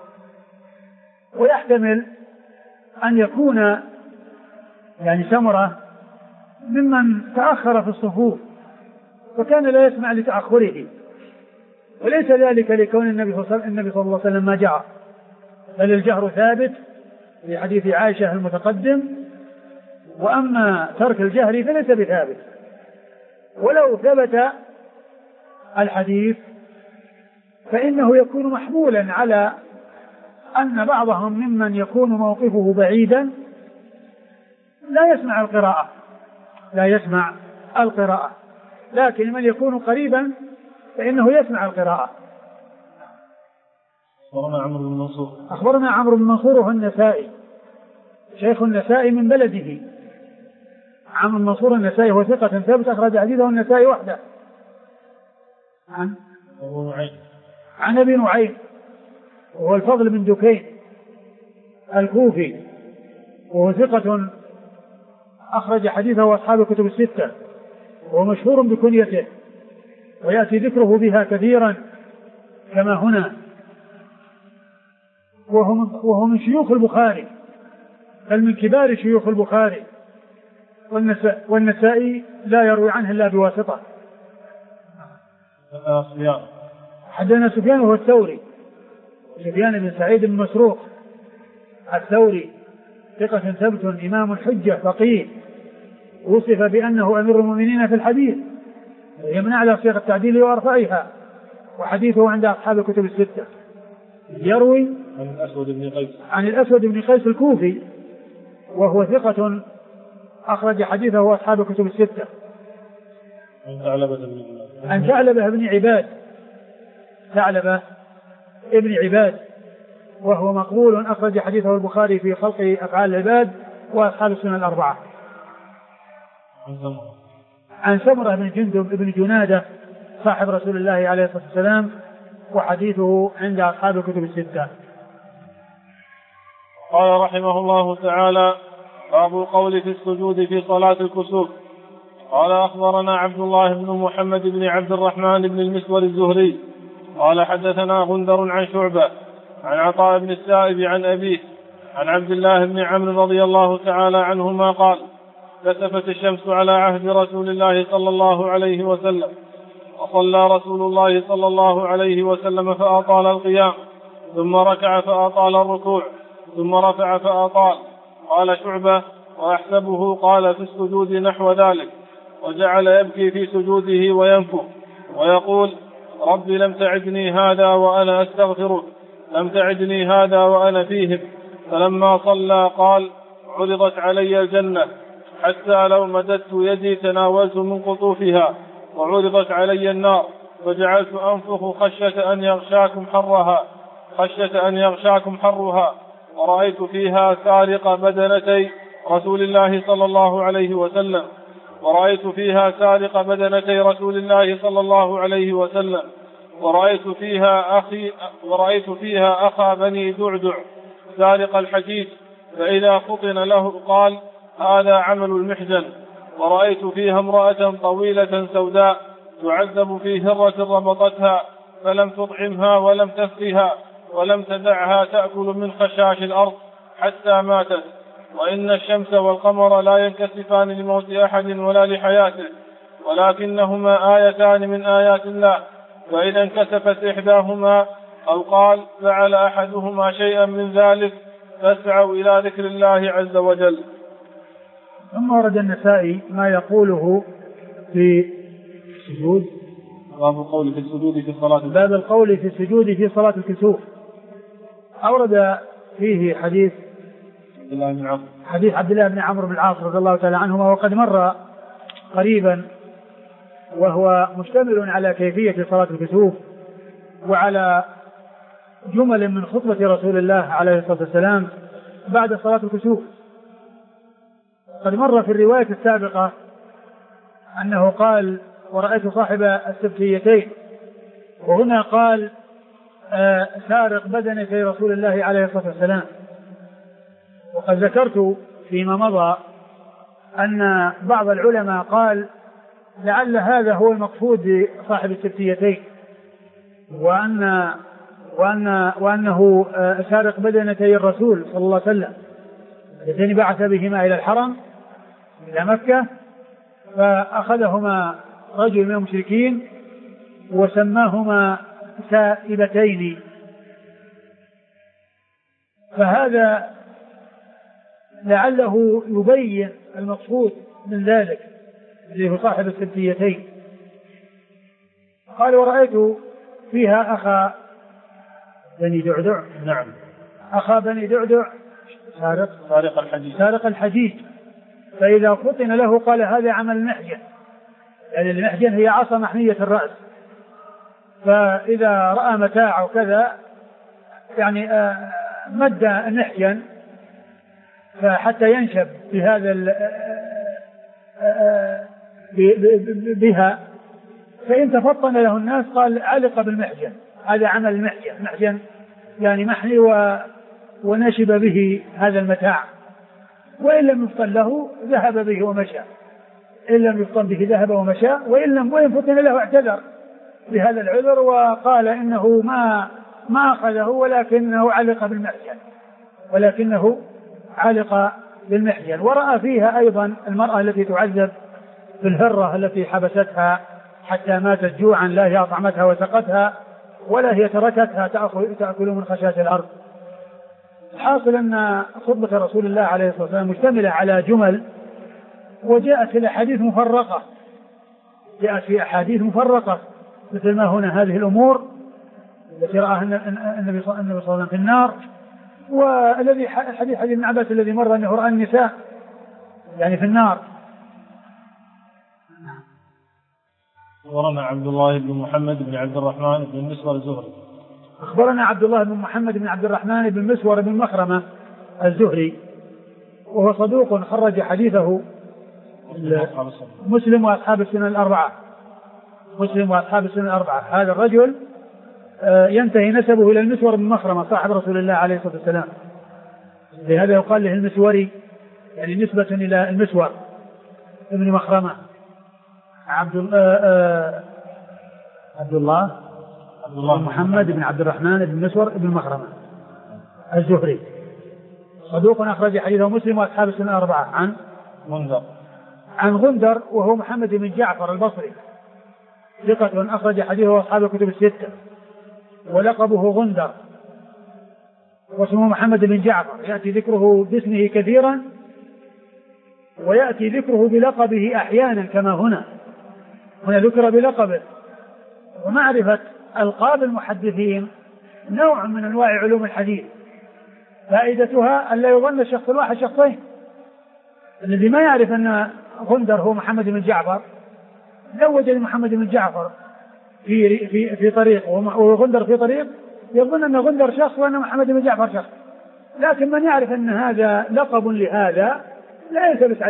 ويحتمل أن يكون يعني سمرة ممن تأخر في الصفوف فكان لا يسمع لتأخره، وليس ذلك لكون النبي صلى الله عليه وسلم ما جاء، بل الجهر ثابت في حديث عائشة المتقدم، وأما ترك الجهر فليس بثابت. ولو ثبت الحديث فإنه يكون محمولا على أن بعضهم ممن يكون موقفه بعيدا لا يسمع القراءة، لكن من يكون قريبا فإنه يسمع القراءة. أخبرنا عمرو بن منصور وهو النسائي، شيخ النسائي من بلده. عمرو بن منصور النسائي هو ثقة ثابت أخرج حديثه النسائي وحده. عن أبي نعيم وهو الفضل بن دكين الكوفي، وهو ثقة أخرج حديثه أصحاب الكتب الستة، وهو مشهور بكنيته ويأتي ذكره بها كثيرا كما هنا. وهو من شيوخ البخاري، بل من كبار شيوخ البخاري، والنسائي لا يروي عنه إلا بواسطة. حدثنا سفيان وهو الثوري، سفيان بن سعيد بن مسروق الثوري، ثقة ثبت إمام حجة فقيه، وصف بأنه أمير المؤمنين في الحديث، يمنع على صيغ التعديل وأرفعها، وحديثه عند أصحاب الكتب الستة. يروي عن الأسود بن قيس الكوفي، وهو ثقة أخرج حديثه أصحاب الكتب الستة. عن ثعلبة بن عباد، ثعلبة ابن عباد، وهو مقبول أخرج حديثه البخاري في خلق أفعال العباد وأصحاب السنن الأربعة. عن سمرة بن جندب بن جنادة صاحب رسول الله عليه الصلاة والسلام، وحديثه عند أصحاب الكتب الستة. قال رحمه الله تعالى: باب القول في السجود في صلاة الكسوف. قال أخبرنا عبد الله بن محمد بن عبد الرحمن بن المسور الزهري قال حدثنا غندر عن شعبة عن عطاء بن السائب عن أبيه عن عبد الله بن عمرو رضي الله تعالى عنهما قال: كسفت الشمس على عهد رسول الله صلى الله عليه وسلم، وصلى رسول الله صلى الله عليه وسلم فأطال القيام، ثم ركع فأطال الركوع، ثم رفع فأطال. قال شعبة: وأحسبه قال في السجود نحو ذلك، وجعل يبكي في سجوده وينفخ ويقول: رب لم تعدني هذا وأنا أستغفرك، لم تعدني هذا وأنا فيهم. فلما صلى قال: عرضت علي الجنة حتى لو مددت يدي تناولت من قطوفها، وعرضت علي النار فجعلت أنفخ خشية أن يغشاكم حرها، ورأيت فيها سارق بدنتي رسول الله صلى الله عليه وسلم، ورأيت فيها أخا بني دعدع سارق الحديد، فإذا فطن له قال: هذا عمل المحزن. ورأيت فيها امرأة طويلة سوداء تعذب في هرة ربطتها، فلم تطعمها ولم تسقها ولم تدعها تأكل من خشاش الأرض حتى ماتت. وإن الشمس والقمر لا ينكسفان لموت أحد ولا لحياته، ولكنهما آيتان من آيات الله، فإذا انكسفت إحداهما أو قال فعل أحدهما شيئا من ذلك فاسعوا إلى ذكر الله عز وجل. ثم ورد النسائي ما يقوله في السجود، باب القول في السجود في صلاة باب القول في السجود في صلاة الكسوف. أورد فيه حديث عبد الله بن عمرو بن العاص رضي الله تعالى عنهما، وقد مر قريبا، وهو مشتمل على كيفية صلاة الكسوف وعلى جمل من خطبة رسول الله عليه الصلاة والسلام بعد صلاة الكسوف. قد مر في الرواية السابقة أنه قال: ورأيت صاحب السبتيتين، وهنا قال: سارق بدنتي رسول الله عليه الصلاة والسلام. وقد ذكرت فيما مضى أن بعض العلماء قال: لعل هذا هو المقصود بصاحب السبتيتين، وأنه سارق بدنتي الرسول صلى الله عليه وسلم الذين بعث بهما إلى الحرم إلى مكة، فأخذهما رجل من المشركين وسماهما سائبتين. فهذا لعله يبين المقصود من ذلك الذي هو صاحب السبتيتين. قال: ورأيت فيها أخا بني دعدع، نعم، أخا بني دعدع سارق الحديد، فإذا فطن له قال: هذا عمل المحجن. يعني المحجن هي عصا محنية الرأس، فإذا رأى متاع وكذا يعني مد المحجن فحتى ينشب بهذا بها، فإن تفطن له الناس قال: علق بالمحجن، هذا عمل المحجن. محجن يعني محني ونشب به هذا المتاع، وإن لم يفطن له ذهب به ومشى، إن لم يفطن به ذهب ومشى، وإن فطن له اعتذر بهذا العذر وقال إنه ما ما أخذه ولكنه علق بالمحجن. ورأى فيها أيضا المرأة التي تعذب في الهرة التي حبستها حتى ماتت جوعا، لا هي أطعمتها وسقتها ولا هي تركتها تأكل من خشاش الأرض. الحاصل أن خطبة رسول الله عليه الصلاة والسلام مشتملة على جمل، وجاءت في الأحاديث مفرقة، مثل ما هنا هذه الأمور التي رآها النبي صلى الله عليه وسلم في النار، والذي حديث ابن عباس الذي مر أنه رأى النساء يعني في النار. أخبرنا عبد الله بن محمد بن عبد الرحمن بن مسور الزهري. أخبرنا عبد الله بن محمد بن عبد الرحمن بن مسور بن مخرمة الزهري، وهو صدوق خرج حديثه مسلم وأصحاب السنن الأربعة. هذا الرجل ينتهي نسبه إلى المسور بن مخرمة صاحب رسول الله عليه الصلاة والسلام، لهذا يقال له المسوري، يعني نسبة إلى المسور ابن مخرمة. عبد الله بن محمد بن عبد الرحمن بن مسور بن مخرمة الزهري، صدوق أخرج حديثه مسلم وأصحاب السنن الأربعة. عن غندر وهو محمد بن جعفر البصري، ثقة أخرج حديثه أصحاب الكتب الستة، ولقبه غندر، واسمه محمد بن جعفر، يأتي ذكره باسمه كثيرا ويأتي ذكره بلقبه أحيانا، كما هنا ذكر بلقبه. ومعرفة ألقاب المحدثين نوع من أنواع علوم الحديث، فائدتها أن لا يظن الشخص الواحد شخصين. الذي ما يعرف أن غندر هو محمد بن جعفر لو وجد محمد بن جعفر في طريق وغندر في طريق يظن أن غندر شخص وأن محمد بن جعفر شخص، لكن من يعرف أن هذا لقب لهذا لا يلتبس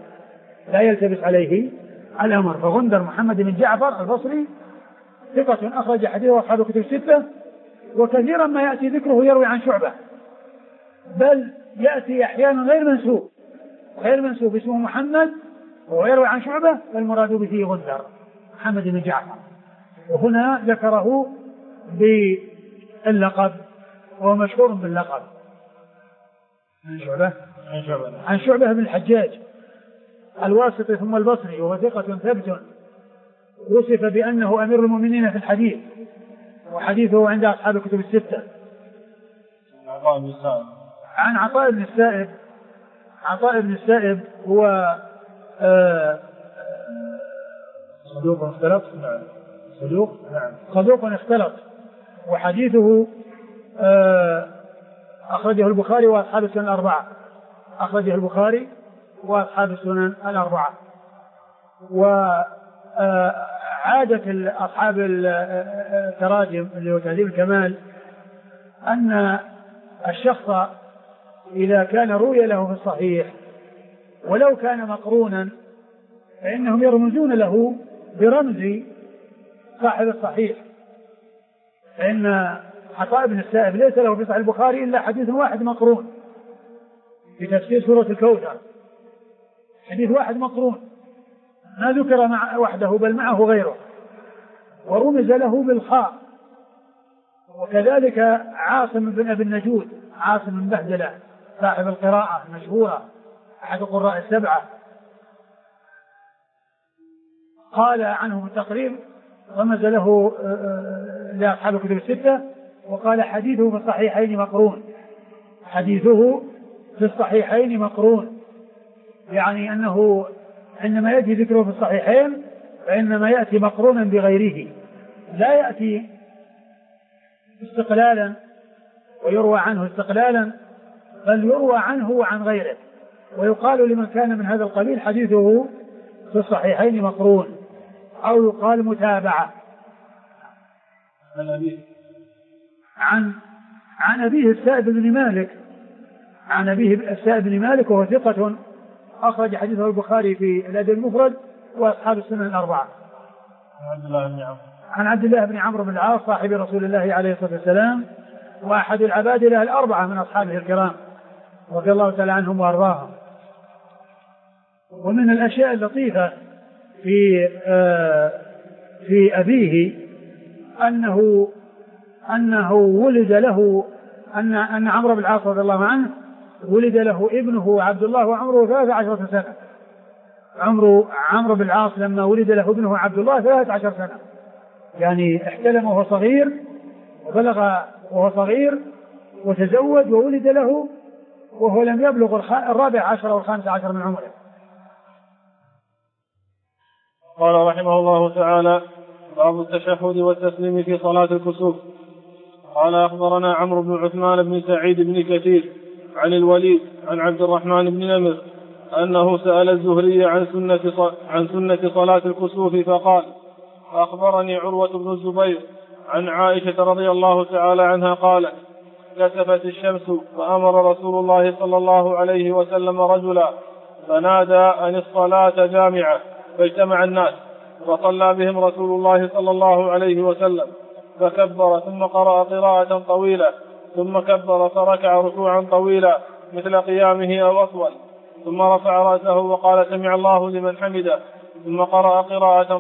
عليه الأمر. فغندر محمد بن جعفر البصري ثقة أخرج حديثه أصحاب الكتب الستة، وكثيرا ما يأتي ذكره يروي عن شعبة، بل يأتي أحيانا غير منسوب اسمه محمد ويروي عن شعبة، فالمراد به غندر محمد بن جعفر. وهنا ذكره باللقب وهو مشهور باللقب عن شعبة بن الحجاج الواسطي ثم البصري، وهو ثقة ثبت، وصف بأنه أمير المؤمنين في الحديث، وحديثه عند أصحاب الكتب الستة. عن عطاء بن السائب هو صدوق اختلط، وحديثه أخرجه البخاري وأصحاب السنن الأربعة. وعادة أصحاب التراجم اللي هو تهذيب الكمال أن الشخص إذا كان روي له في الصحيح ولو كان مقرونا فإنهم يرمزون له برمز صاحب الصحيح. فإن عطاء بن السائب ليس له في صحيح البخاري إلا حديث واحد مقرون في تفسير سورة الكوثر، حديث واحد مقرون ما ذكر وحده بل معه غيره، ورمز له بالخاء. وكذلك عاصم بن أبي النجود، عاصم بن بهدلة صاحب القراءة المشهورة أحد القراء السبعة، قال عنه التقريب رمز له لأصحاب الكتب الستة وقال حديثه في الصحيحين مقرون، يعني أنه عندما يأتي ذكره في الصحيحين فإنما يأتي مقرونا بغيره، لا يأتي استقلالا ويروى عنه استقلالا، بل يروى عنه وعن غيره. ويقال لمن كان من هذا القبيل حديثه في الصحيحين مقرون، أو يقال متابعة. عن أبيه السائب بن مالك، وهو ثقة أخرج حديثه البخاري في الأدب المفرد وأصحاب السنن الأربعة. عن عبد الله بن عمرو بن العاص صاحب رسول الله عليه الصلاة والسلام، وأحد العبادلة الأربعة من أصحابه الكرام رضي الله تعالى عنهم وأرضاهم. ومن الأشياء اللطيفة في أبيه أنه أنه ولد له أن عمرو بن العاص رضي الله عنه ولد له ابنه عبد الله وعمره 13 سنة. عمرو بن العاص لما ولد له ابنه عبد الله 13 سنة، يعني احتلم وهو صغير وبلغ وهو صغير وتزوج وولد له وهو لم يبلغ 14 أو 15 من عمره. قال رحمه الله تعالى: باب التشهد والتسليم في صلاة الكسوف. قال أخبرنا عمرو بن عثمان بن سعيد بن كثير عن الوليد عن عبد الرحمن بن نمر أنه سأل الزهري عن سنة صلاة الكسوف فقال: أخبرني عروة بن الزبير عن عائشة رضي الله تعالى عنها قالت: كسفت الشمس فأمر رسول الله صلى الله عليه وسلم رجلا فنادى أن الصلاة جامعة، فاجتمع الناس فصلى بهم رسول الله صلى الله عليه وسلم، فكبر ثم قرأ قراءة طويلة، ثم كبر فركع ركوعا طويلا مثل قيامه أو أطول، ثم رفع رأسه وقال: سمع الله لمن حمده، ثم قرأ قراءة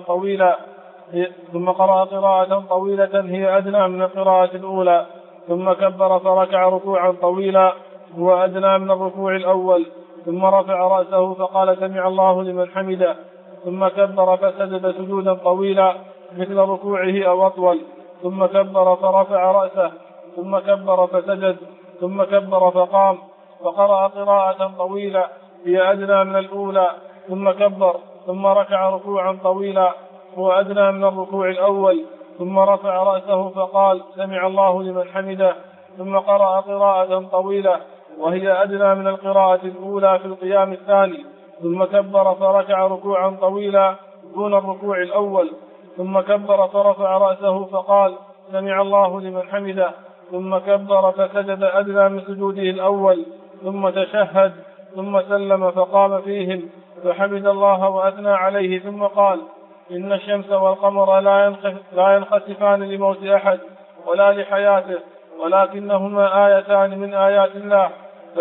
طويلة هي أدنى من القراءة الأولى، ثم كبر فركع ركوعا طويلا هو أدنى من الركوع الأول، ثم رفع رأسه فقال: سمع الله لمن حمده، ثم كبر فسجد سجودا طويلا مثل ركوعه أو أطول، ثم كبر فرفع رأسه، ثم كبر فسجد، ثم كبر فقام فقرأ قراءة طويلة هي أدنى من الأولى، ثم كبر ثم ركع ركوعا طويلا هو أدنى من الركوع الأول، ثم رفع رأسه فقال: سمع الله لمن حمده، ثم قرأ قراءة طويلة وهي أدنى من القراءة الأولى في القيام الثاني، ثم كبر فركع ركوعا طويلا دون الركوع الأول، ثم كبر فرفع رأسه فقال: سمع الله لمن حمده، ثم كبر فسجد أدنى من سجوده الأول، ثم تشهد، ثم سلم فقام فيهم فحمد الله وأثنى عليه، ثم قال: إن الشمس والقمر لا ينخسفان لموت أحد ولا لحياته، ولكنهما آيتان من آيات الله،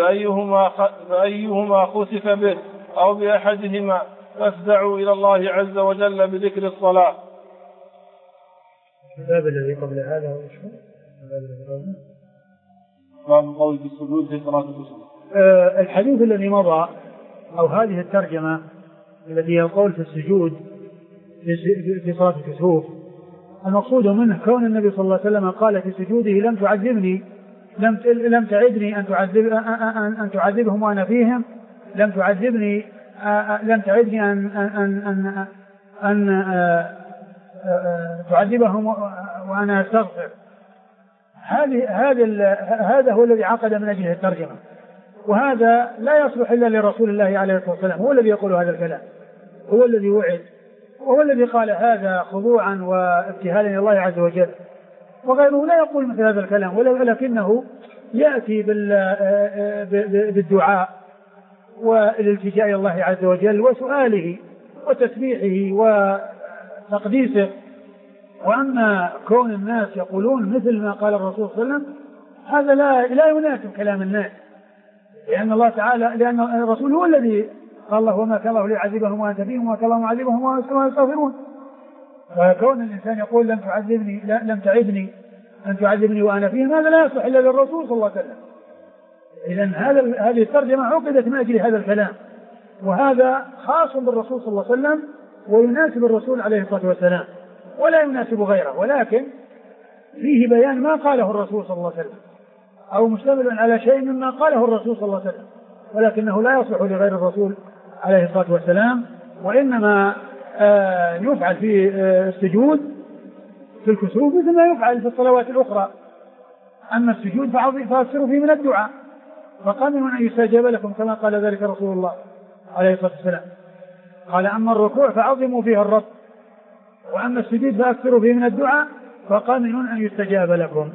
فأيهما خسف به أو بأحدهما فافزعوا إلى الله عز وجل بذكر الصلاة. الباب الذي قبل هذا باب قول بالسجود في صلاة الكسوف. الحديث الذي مضى أو هذه الترجمة التي هي القول في السجود في صلاة الكسوف، المقصود منه كون النبي صلى الله عليه وسلم قال في سجوده: لم تعذبني، لم تعدني أن تعذبهم وأنا فيهم، لم تعذبني، لم تعدني أن تعذبهم وأنا أستغفر. هذا هو الذي عقد من أجله الترجمة، وهذا لا يصلح إلا لرسول الله عليه الصلاة والسلام، هو الذي يقول هذا الكلام، هو الذي وعد، وهو الذي قال هذا خضوعا وابتهالا إلى الله عز وجل، وغيره لا يقول مثل هذا الكلام، ولكنه يأتي بالدعاء والالتجاء إلى الله عز وجل وسؤاله وتسبيحه وتقديسه. وأما كون الناس يقولون مثل ما قال الرسول صلى الله عليه وسلم هذا لا يناسب كلام الناس، لأن الرسول هو الذي قال الله: وما كان الله ليعذبهم وأنت فيهم وما كان الله معذبهم وهم يستغفرون. فكون الإنسان يقول لم تعدني أن تعذبني وأنا فيهم، هذا لا يصح إلا للرسول صلى الله عليه وسلم. إذن هذه الترجمة عقدت من أجل هذا الكلام، وهذا خاص بالرسول صلى الله عليه وسلم ويناسب الرسول عليه الصلاة والسلام ولا يناسب غيره، ولكن فيه بيان ما قاله الرسول صلى الله عليه وسلم أو مشتمل على شيء مما قاله الرسول صلى الله عليه وسلم، ولكنه لا يصلح لغير الرسول عليه الصلاة والسلام. وإنما يفعل في السجود في الكسوف مثل ما يفعل في الصلوات الأخرى. أما السجود فأكثروا فيه من الدعاء، فقاموا أن يستجاب لكم كما قال ذلك رسول الله عليه الصلاة والسلام. قال: أما الركوع فعظموا فيه الرب، وأما السجود فأكثروا فيه من الدعاء فقاموا أن يستجاب لكم.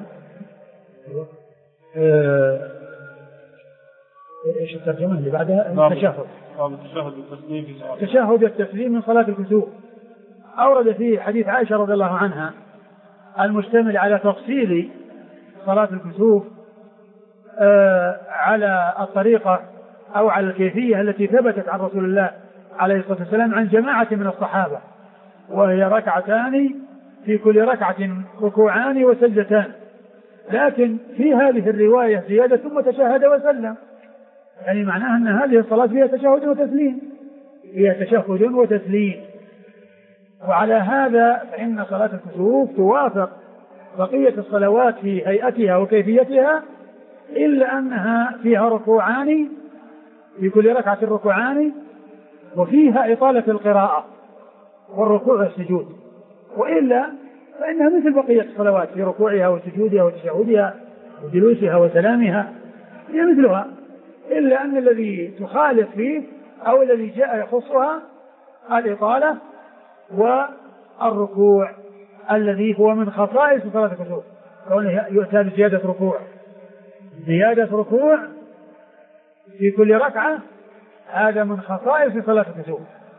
ايش الترجمة اللي بعدها؟ التشهد. التشهد والتسليم من صلاة الكسوف. أورد فيه حديث عائشة رضي الله عنها المشتمل على تفصيل صلاة الكسوف على الطريقة أو على الكيفية التي ثبتت عن رسول الله عليه الصلاة والسلام عن جماعة من الصحابة، وهي ركعتان في كل ركعة ركوعان وسجدتان، لكن في هذه الرواية زيادة ثم تشهد وسلم، يعني معناها أن هذه الصلاة فيها تشهد وتسليم، فيها تشهد وتسليم. وعلى هذا فإن صلاة الكسوف توافق بقية الصلوات في هيئتها وكيفيتها، إلا أنها فيها ركوعان، في كل ركعة ركوعان، وفيها إطالة القراءة والركوع والسجود، وإلا فإنها مثل بقية الصلوات في ركوعها وسجودها وتشهدها وجلوسها وسلامها، هي مثلها، إلا أن الذي تخالف فيه أو الذي جاء يخصها الإطالة والركوع الذي هو من خصائص صلاة الكسوف، كونه يؤتى بزيادة ركوع، زيادة ركوع في كل ركعة، هذا من خصائص صلاة الكسوف.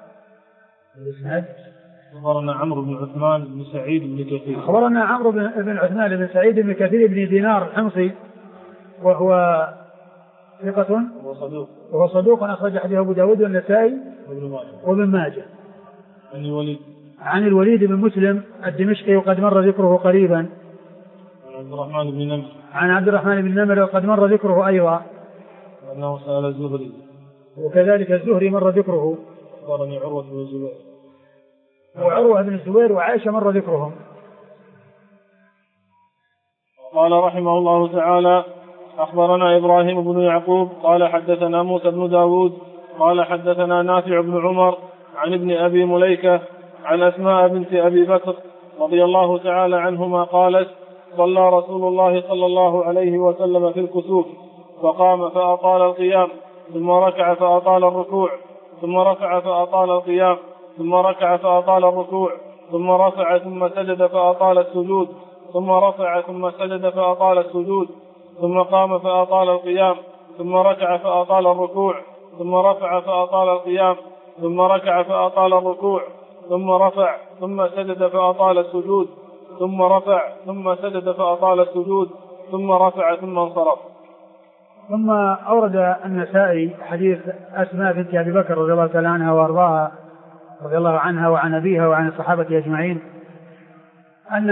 أخبرنا عمرو بن عثمان بن سعيد بن كثير. أخبرنا عمرو بن عثمان بن سعيد بن كثير بن دينار الحمصي، وهو ثقة وهو صدوق أخرج حديث أبو داود والنسائي وابن ماجه. عن الوليد بن مسلم الدمشقي وقد مر ذكره قريبا. عن عبد الرحمن بن نمر وقد مر ذكره أيضا. أنه سأل الزهري، وكذلك الزهري مر ذكره. أخبرني عروة بن الزبير، وعروة بن الزبير وعائشة مر ذكرهم. قال رحمه الله تعالى: أخبرنا إبراهيم بن يعقوب قال حدثنا موسى بن داود قال حدثنا نافع بن عمر عن ابن أبي مليكة عن أسماء بنت أبي بكر رضي الله تعالى عنهما قالت: صلى رسول الله صلى الله عليه وسلم في الكسوف، فقام فأطال القيام، ثم ركع فأطال الركوع، ثم رفع فأطال القيام، ثم ركع فأطال الركوع، ثم رفع ثم سجد فأطال السجود، ثم رفع ثم سجد فأطال السجود، ثم قام فأطال القيام، ثم ركع فأطال الركوع، ثم رفع فأطال القيام، ثم ركع فأطال الركوع، ثم رفع ثم سجد فأطال السجود، ثم رفع ثم سجد فأطال السجود، ثم رفع ثم انصرف. ثم أورد النسائي حديث أسماء بنت أبي بكر رضي الله تعالى عنها وأرضاها رضي الله عنها وعن أبيها وعن الصحابة أجمعين، أن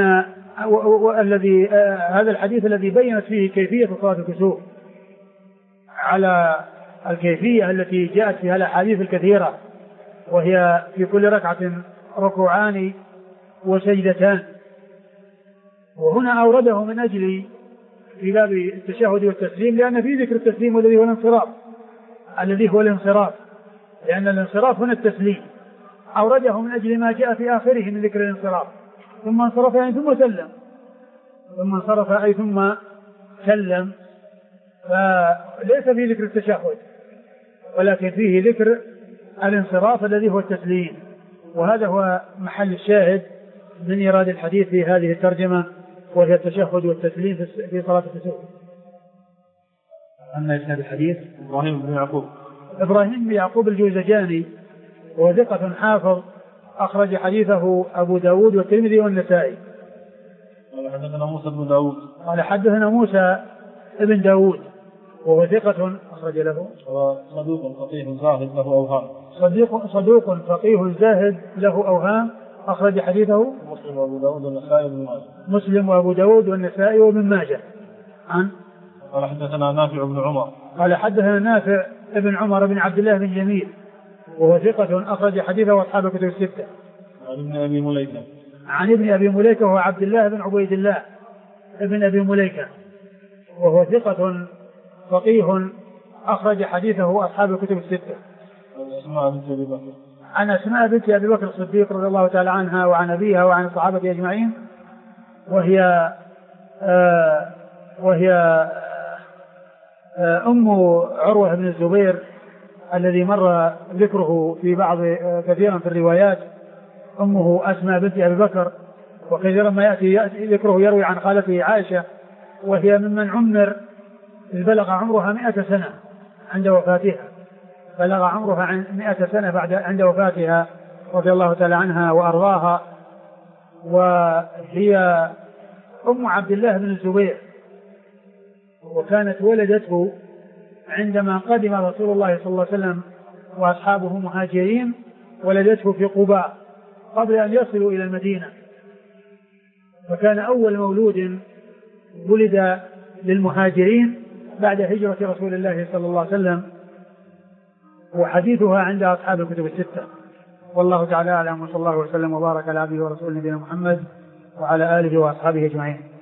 هذا الحديث الذي بينت فيه كيفية صلاة الكسوف على الكيفية التي جاءت فيها الأحاديث الكثيرة، وهي في كل ركعة ركوعان وسجدتان. وهنا أورده من أجل في باب التشهد والتسليم، لأن في ذكر التسليم الذي هو الانصراف، لأن الانصراف هنا التسليم، أورده من أجل ما جاء في آخره من ذكر الانصراف، ثم انصرف يعني ثم سلم، ثم انصرف أي ثم سلم، فليس فيه ذكر التشهد ولكن فيه ذكر الانصراف الذي هو التسليم. وهذا هو محل الشاهد من إيراد الحديث في هذه الترجمة، وهي التشهد والتسليم في صلاة الكسوف. أما إسناد الحديث إبراهيم بن يعقوب الجوزجاني، وهو ثقة حافظ أخرج حديثه أبو داود والترمذي والنسائي. قال حدثنا موسى بن داود قال حدثنا موسى ابن داود وهو ثقة أخرج له. صدوق فقيه زاهد له أوهام. صدوق فقيه زاهد له أوهام أخرج حديثه مسلم وأبو داود والنسائي وابن ماجه. مسلم وأبو داود والنسائي وابن ماجه. قال حدثنا نافع بن عمر قال حدثنا نافع ابن عمر بن عبد الله بن جميل وهو ثقة أخرج حديثه أصحاب الكتب الستة. عن ابن أبي مليكة وهو عبد الله بن عبيد الله ابن أبي مليكة وهو ثقة فقيه أخرج حديثه أصحاب الكتب الستة. عن أسماء بنت أبي بكر الصديق رضي الله تعالى عنها وعن أبيها وعن الصحابة أجمعين، وهي أم عروة بن الزبير الذي مر ذكره في بعض كثيرا في الروايات. أمه أسماء بنت أبي بكر، وكثيرا ما يأتي ذكره يروي عن خالته عائشة، وهي ممن عمر بلغ عمرها 100 سنة عند وفاتها، بلغ عمرها 100 سنة عند وفاتها رضي الله تعالى عنها وأرضاها. وهي أم عبد الله بن الزبير، وكانت ولدته عندما قدم رسول الله صلى الله عليه وسلم وأصحابه مهاجرين، ولدته في قباء قبل أن يصلوا إلى المدينة، فكان أول مولود ولد للمهاجرين بعد هجرة رسول الله صلى الله عليه وسلم، وحديثها عند أصحاب الكتب الستة. والله تعالى أعلم، وصلى الله وسلم وبارك على عبده ورسوله نبينا محمد وعلى آله وأصحابه أجمعين.